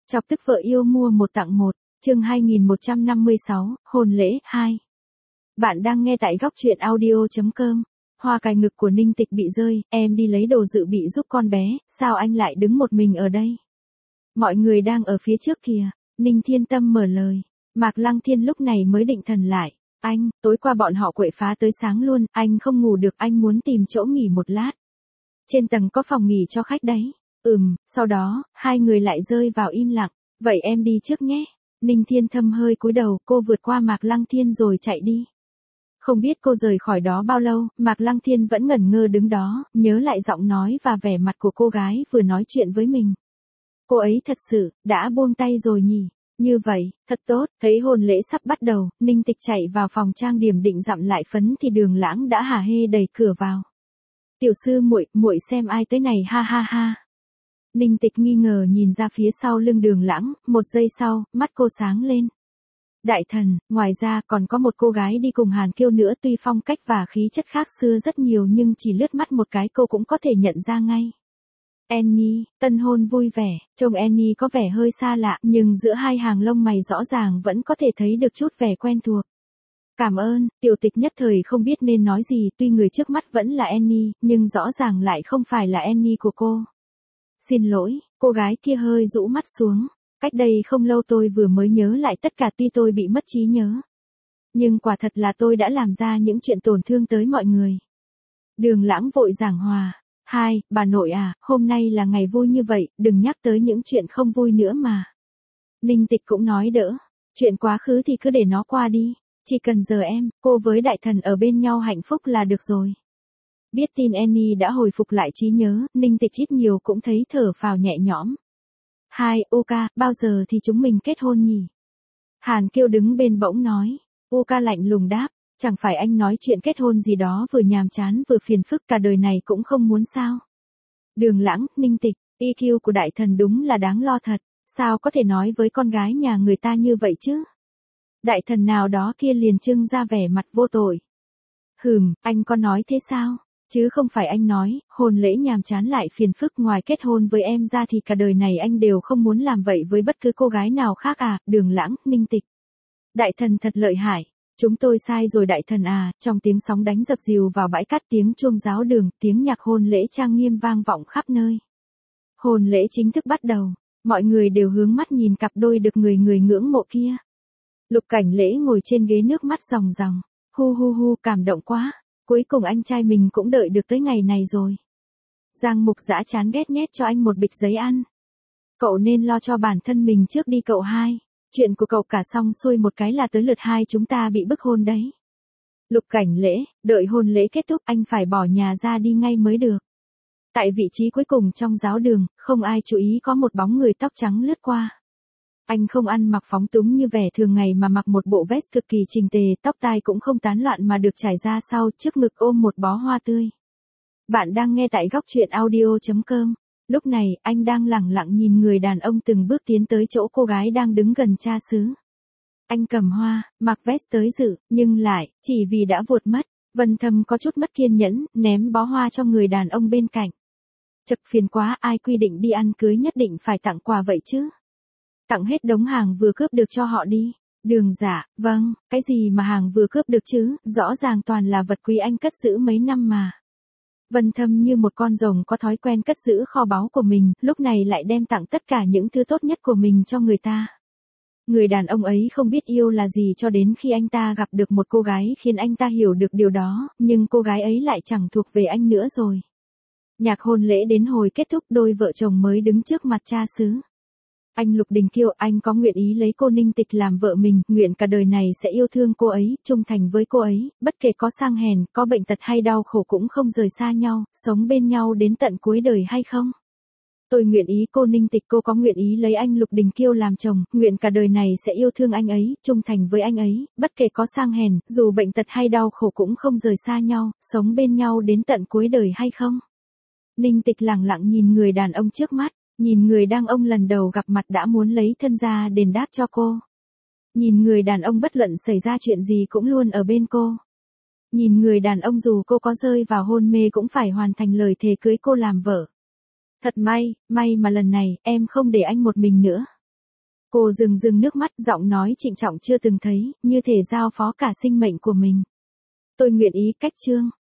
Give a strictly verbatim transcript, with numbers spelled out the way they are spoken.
Chọc tức vợ yêu mua một tặng một, chương hai nghìn một trăm năm mươi sáu, hôn lễ hai. Bạn đang nghe tại góc truyện audio chấm com. Hoa cài ngực của Ninh Tịch bị rơi, em đi lấy đồ dự bị giúp con bé, sao anh lại đứng một mình ở đây? Mọi người đang ở phía trước kìa, Ninh Thiên Tâm mở lời. Mạc Lăng Thiên lúc này mới định thần lại. Anh, tối qua bọn họ quậy phá tới sáng luôn, anh không ngủ được, anh muốn tìm chỗ nghỉ một lát. Trên tầng có phòng nghỉ cho khách đấy. Ừm, sau đó, hai người lại rơi vào im lặng. Vậy em đi trước nhé. Ninh Thiên Thâm hơi cúi đầu, cô vượt qua Mạc Lăng Thiên rồi chạy đi. Không biết cô rời khỏi đó bao lâu, Mạc Lăng Thiên vẫn ngẩn ngơ đứng đó, nhớ lại giọng nói và vẻ mặt của cô gái vừa nói chuyện với mình. Cô ấy thật sự, đã buông tay rồi nhỉ? Như vậy, thật tốt, thấy hôn lễ sắp bắt đầu, Ninh Tịch chạy vào phòng trang điểm định dặm lại phấn thì Đường Lãng đã hả hê đẩy cửa vào. Tiểu sư muội, muội xem ai tới này, ha ha ha. Ninh Tịch nghi ngờ nhìn ra phía sau lưng Đường Lãng, một giây sau, mắt cô sáng lên. Đại thần, ngoài ra còn có một cô gái đi cùng Hàn Kiêu nữa, tuy phong cách và khí chất khác xưa rất nhiều nhưng chỉ lướt mắt một cái cô cũng có thể nhận ra ngay. Annie, tân hôn vui vẻ, trông Annie có vẻ hơi xa lạ, nhưng giữa hai hàng lông mày rõ ràng vẫn có thể thấy được chút vẻ quen thuộc. Cảm ơn, tiểu tịch nhất thời không biết nên nói gì, tuy người trước mắt vẫn là Annie, nhưng rõ ràng lại không phải là Annie của cô. Xin lỗi, cô gái kia hơi rũ mắt xuống. Cách đây không lâu tôi vừa mới nhớ lại tất cả, tuy tôi bị mất trí nhớ. Nhưng quả thật là tôi đã làm ra những chuyện tổn thương tới mọi người. Đường Lãng vội giảng hòa. Hai, bà nội à, hôm nay là ngày vui như vậy, đừng nhắc tới những chuyện không vui nữa mà. Ninh Tịch cũng nói đỡ. Chuyện quá khứ thì cứ để nó qua đi. Chỉ cần giờ em, cô với đại thần ở bên nhau hạnh phúc là được rồi. Biết tin Annie đã hồi phục lại trí nhớ, Ninh Tịch ít nhiều cũng thấy thở phào nhẹ nhõm. Hai, Uka, bao giờ thì chúng mình kết hôn nhỉ? Hàn Kiêu đứng bên bỗng nói. Uka lạnh lùng đáp, chẳng phải anh nói chuyện kết hôn gì đó vừa nhàm chán vừa phiền phức cả đời này cũng không muốn sao? Đường Lãng, Ninh Tịch, e quy của đại thần đúng là đáng lo thật, sao có thể nói với con gái nhà người ta như vậy chứ? Đại thần nào đó kia liền trưng ra vẻ mặt vô tội. Hừm, anh có nói thế sao? Chứ không phải anh nói, hôn lễ nhàm chán lại phiền phức, ngoài kết hôn với em ra thì cả đời này anh đều không muốn làm vậy với bất cứ cô gái nào khác à? Đường Lãng, Ninh Tịch. Đại thần thật lợi hại. Chúng tôi sai rồi đại thần à. Trong tiếng sóng đánh dập dìu vào bãi cát, tiếng chuông giáo đường, tiếng nhạc hôn lễ trang nghiêm vang vọng khắp nơi. Hôn lễ chính thức bắt đầu. Mọi người đều hướng mắt nhìn cặp đôi được người người ngưỡng mộ kia. Lục Cảnh Lễ ngồi trên ghế, nước mắt ròng ròng. Hu hu hu, cảm động quá. Cuối cùng anh trai mình cũng đợi được tới ngày này rồi. Giang Mục Dã chán ghét nhét cho anh một bịch giấy ăn. Cậu nên lo cho bản thân mình trước đi cậu hai. Chuyện của cậu cả xong xuôi một cái là tới lượt hai chúng ta bị bức hôn đấy. Lục Cảnh Lễ, đợi hôn lễ kết thúc anh phải bỏ nhà ra đi ngay mới được. Tại vị trí cuối cùng trong giáo đường, không ai chú ý có một bóng người tóc trắng lướt qua. Anh không ăn mặc phóng túng như vẻ thường ngày mà mặc một bộ vest cực kỳ chỉnh tề, tóc tai cũng không tán loạn mà được trải ra sau, trước ngực ôm một bó hoa tươi. Bạn đang nghe tại góc truyện audio chấm com. Lúc này, anh đang lẳng lặng nhìn người đàn ông từng bước tiến tới chỗ cô gái đang đứng gần cha xứ. Anh cầm hoa, mặc vest tới dự, nhưng lại, chỉ vì đã vụt mất, Vân Thâm có chút mất kiên nhẫn, ném bó hoa cho người đàn ông bên cạnh. Chật, phiền quá, ai quy định đi ăn cưới nhất định phải tặng quà vậy chứ? Tặng hết đống hàng vừa cướp được cho họ đi. Đường Dạ, vâng, cái gì mà hàng vừa cướp được chứ, rõ ràng toàn là vật quý anh cất giữ mấy năm mà. Vân Thâm như một con rồng có thói quen cất giữ kho báu của mình, lúc này lại đem tặng tất cả những thứ tốt nhất của mình cho người ta. Người đàn ông ấy không biết yêu là gì cho đến khi anh ta gặp được một cô gái khiến anh ta hiểu được điều đó, nhưng cô gái ấy lại chẳng thuộc về anh nữa rồi. Nhạc hôn lễ đến hồi kết thúc, đôi vợ chồng mới đứng trước mặt cha xứ. Anh Lục Đình Kiêu, anh có nguyện ý lấy cô Ninh Tịch làm vợ mình, nguyện cả đời này sẽ yêu thương cô ấy, trung thành với cô ấy, bất kể có sang hèn, có bệnh tật hay đau khổ cũng không rời xa nhau, sống bên nhau đến tận cuối đời hay không? Tôi nguyện ý cô Ninh Tịch, cô có nguyện ý lấy anh Lục Đình Kiêu làm chồng, nguyện cả đời này sẽ yêu thương anh ấy, trung thành với anh ấy, bất kể có sang hèn, dù bệnh tật hay đau khổ cũng không rời xa nhau, sống bên nhau đến tận cuối đời hay không? Ninh Tịch lặng lặng nhìn người đàn ông trước mắt. Nhìn người đàn ông lần đầu gặp mặt đã muốn lấy thân ra đền đáp cho cô. Nhìn người đàn ông bất luận xảy ra chuyện gì cũng luôn ở bên cô. Nhìn người đàn ông dù cô có rơi vào hôn mê cũng phải hoàn thành lời thề cưới cô làm vợ. Thật may, may mà lần này, em không để anh một mình nữa. Cô rưng rưng nước mắt, giọng nói trịnh trọng chưa từng thấy, như thể giao phó cả sinh mệnh của mình. Tôi nguyện ý cách Trương.